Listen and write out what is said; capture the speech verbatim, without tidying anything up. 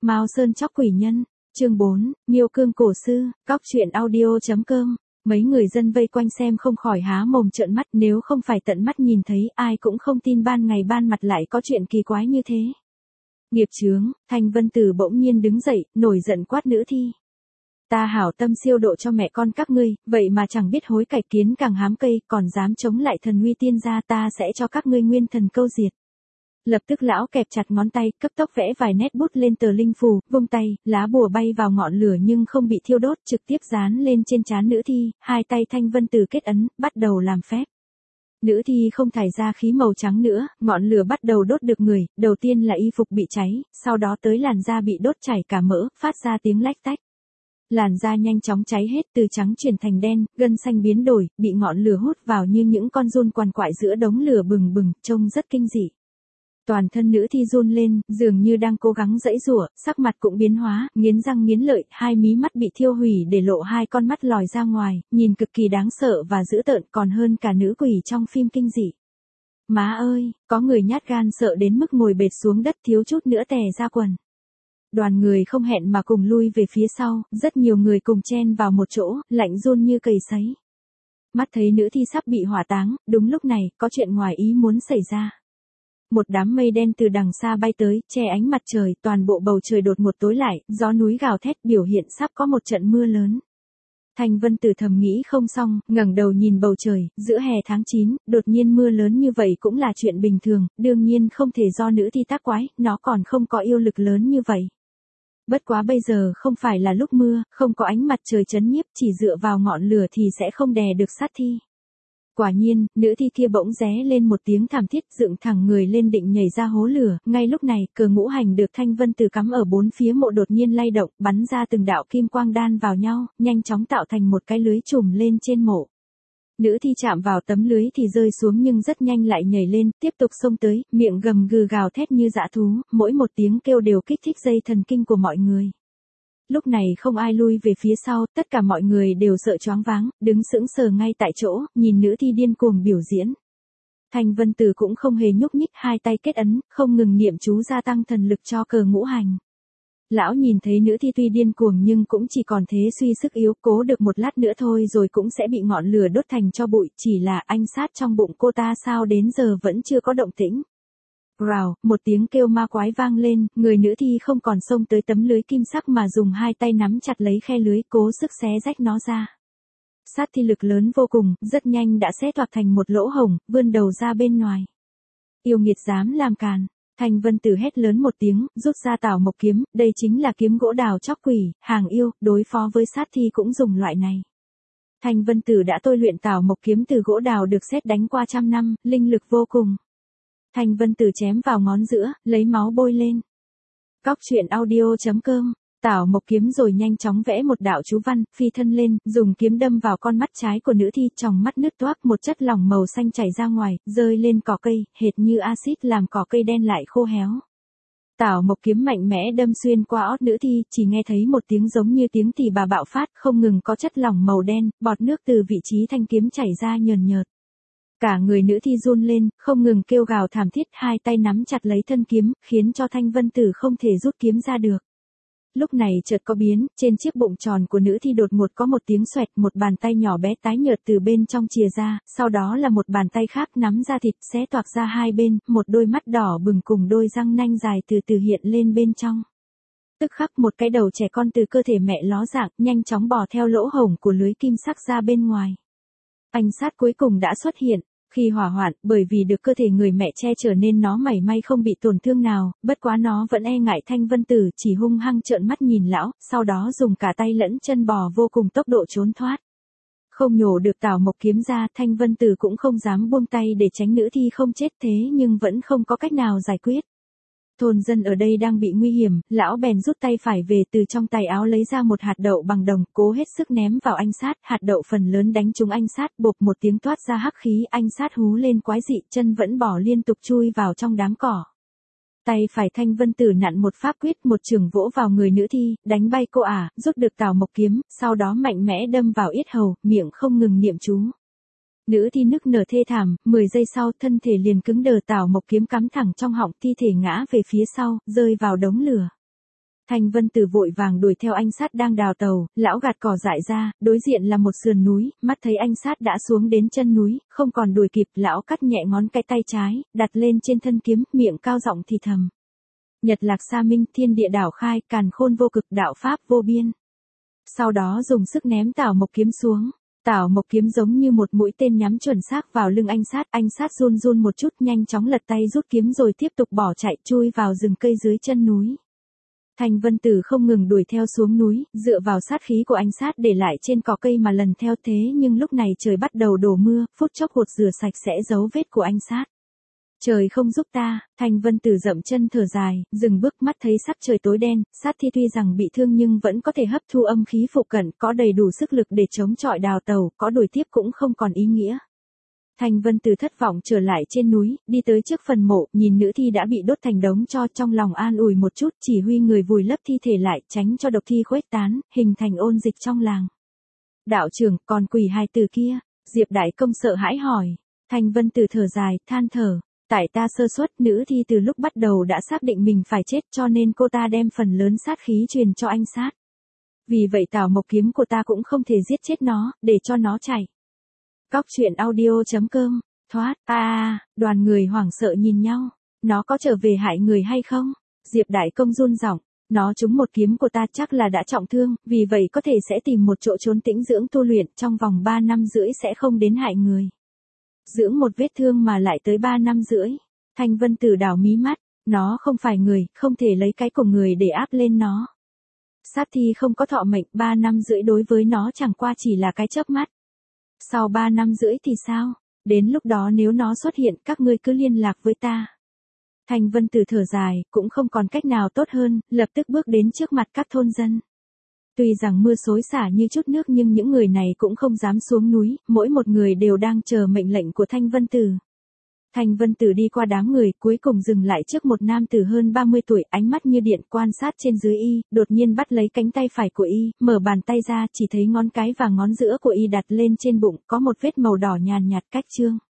Mao Sơn chóc quỷ nhân, chương bốn, Miêu Cương cổ sư, cóc truyện audio.com. Mấy người dân vây quanh xem không khỏi há mồm trợn mắt, nếu không phải tận mắt nhìn thấy, ai cũng không tin ban ngày ban mặt lại có chuyện kỳ quái như thế. Nghiệp chướng, Thanh Vân Tử bỗng nhiên đứng dậy, nổi giận quát nữ thi. Ta hảo tâm siêu độ cho mẹ con các ngươi, vậy mà chẳng biết hối cải, kiến càng hám cây, còn dám chống lại thần uy tiên gia, ta sẽ cho các ngươi nguyên thần câu diệt. Lập tức lão kẹp chặt ngón tay, cấp tốc vẽ vài nét bút lên tờ linh phù, vung tay, lá bùa bay vào ngọn lửa nhưng không bị thiêu đốt, trực tiếp dán lên trên trán nữ thi, hai tay Thanh Vân Tử kết ấn, bắt đầu làm phép. Nữ thi không thải ra khí màu trắng nữa, ngọn lửa bắt đầu đốt được người, đầu tiên là y phục bị cháy, sau đó tới làn da bị đốt chảy cả mỡ, phát ra tiếng lách tách. Làn da nhanh chóng cháy hết, từ trắng chuyển thành đen, gân xanh biến đổi, bị ngọn lửa hút vào như những con giun quằn quại giữa đống lửa bừng bừng, trông rất kinh dị. Toàn thân nữ thi run lên, dường như đang cố gắng giãy giụa, sắc mặt cũng biến hóa, nghiến răng nghiến lợi, hai mí mắt bị thiêu hủy để lộ hai con mắt lòi ra ngoài, nhìn cực kỳ đáng sợ và dữ tợn, còn hơn cả nữ quỷ trong phim kinh dị. Má ơi, có người nhát gan sợ đến mức ngồi bệt xuống đất thiếu chút nữa tè ra quần. Đoàn người không hẹn mà cùng lui về phía sau, rất nhiều người cùng chen vào một chỗ, lạnh run như cầy sấy. Mắt thấy nữ thi sắp bị hỏa táng, đúng lúc này, có chuyện ngoài ý muốn xảy ra. Một đám mây đen từ đằng xa bay tới, che ánh mặt trời, toàn bộ bầu trời đột ngột tối lại, gió núi gào thét, biểu hiện sắp có một trận mưa lớn. Thanh Vân Tử thầm nghĩ không xong, ngẩng đầu nhìn bầu trời, giữa hè tháng chín, đột nhiên mưa lớn như vậy cũng là chuyện bình thường, đương nhiên không thể do nữ thi tác quái, nó còn không có yêu lực lớn như vậy. Bất quá bây giờ không phải là lúc mưa, không có ánh mặt trời chấn nhiếp, chỉ dựa vào ngọn lửa thì sẽ không đè được sát thi. Quả nhiên, nữ thi kia bỗng ré lên một tiếng thảm thiết, dựng thẳng người lên định nhảy ra hố lửa, ngay lúc này, cờ ngũ hành được Thanh Vân Tử cắm ở bốn phía mộ đột nhiên lay động, bắn ra từng đạo kim quang đan vào nhau, nhanh chóng tạo thành một cái lưới trùm lên trên mộ. Nữ thi chạm vào tấm lưới thì rơi xuống nhưng rất nhanh lại nhảy lên, tiếp tục xông tới, miệng gầm gừ gào thét như dã thú, mỗi một tiếng kêu đều kích thích dây thần kinh của mọi người. Lúc này không ai lui về phía sau, tất cả mọi người đều sợ choáng váng, đứng sững sờ ngay tại chỗ, nhìn nữ thi điên cuồng biểu diễn. Thanh Vân Tử cũng không hề nhúc nhích, hai tay kết ấn, không ngừng niệm chú gia tăng thần lực cho cờ ngũ hành. Lão nhìn thấy nữ thi tuy điên cuồng nhưng cũng chỉ còn thế suy sức yếu, cố được một lát nữa thôi rồi cũng sẽ bị ngọn lửa đốt thành tro bụi, chỉ là anh sát trong bụng cô ta sao đến giờ vẫn chưa có động tĩnh. Rào, một tiếng kêu ma quái vang lên, người nữ thi không còn xông tới tấm lưới kim sắc mà dùng hai tay nắm chặt lấy khe lưới, cố sức xé rách nó ra. Sát thi lực lớn vô cùng, rất nhanh đã xé toạc thành một lỗ hổng, vươn đầu ra bên ngoài. Yêu nghiệt dám làm càn. Thanh Vân Tử hét lớn một tiếng, rút ra Tảo Mộc kiếm, đây chính là kiếm gỗ đào chóc quỷ, hàng yêu, đối phó với sát thi cũng dùng loại này. Thanh Vân Tử đã tôi luyện Tảo Mộc kiếm từ gỗ đào được sét đánh qua trăm năm, linh lực vô cùng. Thanh Vân Tử chém vào ngón giữa, lấy máu bôi lên. Cóc truyện audio.com, Tảo Mộc kiếm rồi nhanh chóng vẽ một đạo chú văn, phi thân lên, dùng kiếm đâm vào con mắt trái của nữ thi, tròng mắt nứt toác, một chất lỏng màu xanh chảy ra ngoài, rơi lên cỏ cây, hệt như axit làm cỏ cây đen lại khô héo. Tảo Mộc kiếm mạnh mẽ đâm xuyên qua ót nữ thi, chỉ nghe thấy một tiếng giống như tiếng tỳ bà bạo phát, không ngừng có chất lỏng màu đen, bọt nước từ vị trí thanh kiếm chảy ra nhờn nhợt. Cả người nữ thi run lên, không ngừng kêu gào thảm thiết, hai tay nắm chặt lấy thân kiếm, khiến cho Thanh Vân Tử không thể rút kiếm ra được. Lúc này chợt có biến, trên chiếc bụng tròn của nữ thi đột ngột có một tiếng xoẹt, một bàn tay nhỏ bé tái nhợt từ bên trong chìa ra, sau đó là một bàn tay khác nắm ra thịt, xé toạc ra hai bên, một đôi mắt đỏ bừng cùng đôi răng nanh dài từ từ hiện lên bên trong. Tức khắc một cái đầu trẻ con từ cơ thể mẹ ló dạng, nhanh chóng bò theo lỗ hổng của lưới kim sắc ra bên ngoài. Anh sát cuối cùng đã xuất hiện. Khi hỏa hoạn, bởi vì được cơ thể người mẹ che chở nên nó mảy may không bị tổn thương nào, bất quá nó vẫn e ngại Thanh Vân Tử, chỉ hung hăng trợn mắt nhìn lão, sau đó dùng cả tay lẫn chân bò vô cùng tốc độ trốn thoát. Không nhổ được Tảo Mộc kiếm ra, Thanh Vân Tử cũng không dám buông tay để tránh nữ thi không chết, thế nhưng vẫn không có cách nào giải quyết. Thôn dân ở đây đang bị nguy hiểm, lão bèn rút tay phải về, từ trong tay áo lấy ra một hạt đậu bằng đồng, cố hết sức ném vào anh sát, hạt đậu phần lớn đánh trúng anh sát, bộp một tiếng toát ra hắc khí, anh sát hú lên quái dị, chân vẫn bỏ liên tục chui vào trong đám cỏ. Tay phải Thanh Vân Tử nặn một pháp quyết, một chưởng vỗ vào người nữ thi, đánh bay cô ả, rút được Tảo Mộc kiếm, sau đó mạnh mẽ đâm vào yết hầu, miệng không ngừng niệm chú. Nữ thi nức nở thê thảm, mười giây sau thân thể liền cứng đờ, Tảo Mộc kiếm cắm thẳng trong họng, thi thể ngã về phía sau, rơi vào đống lửa. Thanh Vân Tử vội vàng đuổi theo anh sát đang đào tàu, lão gạt cỏ dại ra, đối diện là một sườn núi, mắt thấy anh sát đã xuống đến chân núi, không còn đuổi kịp, lão cắt nhẹ ngón cái tay trái, đặt lên trên thân kiếm, miệng cao giọng thì thầm. Nhật lạc xa minh, thiên địa đảo khai, càn khôn vô cực, đạo pháp vô biên. Sau đó dùng sức ném Tảo Mộc kiếm xuống. Tảo Mộc kiếm giống như một mũi tên nhắm chuẩn xác vào lưng anh sát, anh sát run run một chút, nhanh chóng lật tay rút kiếm rồi tiếp tục bỏ chạy, chui vào rừng cây dưới chân núi. Thanh Vân Tử không ngừng đuổi theo xuống núi, dựa vào sát khí của anh sát để lại trên cỏ cây mà lần theo, thế nhưng lúc này trời bắt đầu đổ mưa, phút chốc gột rửa sạch sẽ dấu vết của anh sát. Trời không giúp ta, Thanh Vân Tử dậm chân thở dài, dừng bước, mắt thấy sắc trời tối đen, sát thi tuy rằng bị thương nhưng vẫn có thể hấp thu âm khí phụ cận, có đầy đủ sức lực để chống chọi đào tàu, có đuổi tiếp cũng không còn ý nghĩa. Thanh Vân Tử thất vọng trở lại trên núi, đi tới trước phần mộ, nhìn nữ thi đã bị đốt thành đống tro, trong lòng an ủi một chút, chỉ huy người vùi lấp thi thể lại, tránh cho độc thi khuếch tán, hình thành ôn dịch trong làng. Đạo trưởng, còn quỷ hài tử kia, Diệp Đại Công sợ hãi hỏi. Thanh Vân Tử thở dài, than thở. Tại ta sơ suất, nữ thi từ lúc bắt đầu đã xác định mình phải chết, cho nên cô ta đem phần lớn sát khí truyền cho anh sát. Vì vậy Tảo Mộc kiếm của ta cũng không thể giết chết nó, để cho nó chạy. Cóc truyện audio chấm com, thoát, a à, đoàn người hoảng sợ nhìn nhau. Nó có trở về hại người hay không? Diệp Đại Công run giọng. Nó trúng một kiếm của ta chắc là đã trọng thương, vì vậy có thể sẽ tìm một chỗ trốn tĩnh dưỡng tu luyện, trong vòng ba năm rưỡi sẽ không đến hại người. Dưỡng một vết thương mà lại tới ba năm rưỡi. Thanh Vân Tử đảo mí mắt, nó không phải người, không thể lấy cái của người để áp lên nó. Sát thi không có thọ mệnh, ba năm rưỡi đối với nó chẳng qua chỉ là cái chớp mắt. Sau ba năm rưỡi thì sao? Đến lúc đó nếu nó xuất hiện, các ngươi cứ liên lạc với ta. Thanh Vân Tử thở dài, cũng không còn cách nào tốt hơn, lập tức bước đến trước mặt các thôn dân. Tuy rằng mưa xối xả như chút nước nhưng những người này cũng không dám xuống núi, mỗi một người đều đang chờ mệnh lệnh của Thanh Vân Tử. Thanh Vân Tử đi qua đám người, cuối cùng dừng lại trước một nam tử hơn ba mươi tuổi, ánh mắt như điện quan sát trên dưới y, đột nhiên bắt lấy cánh tay phải của y, mở bàn tay ra, chỉ thấy ngón cái và ngón giữa của y đặt lên trên bụng, có một vết màu đỏ nhàn nhạt cách trương.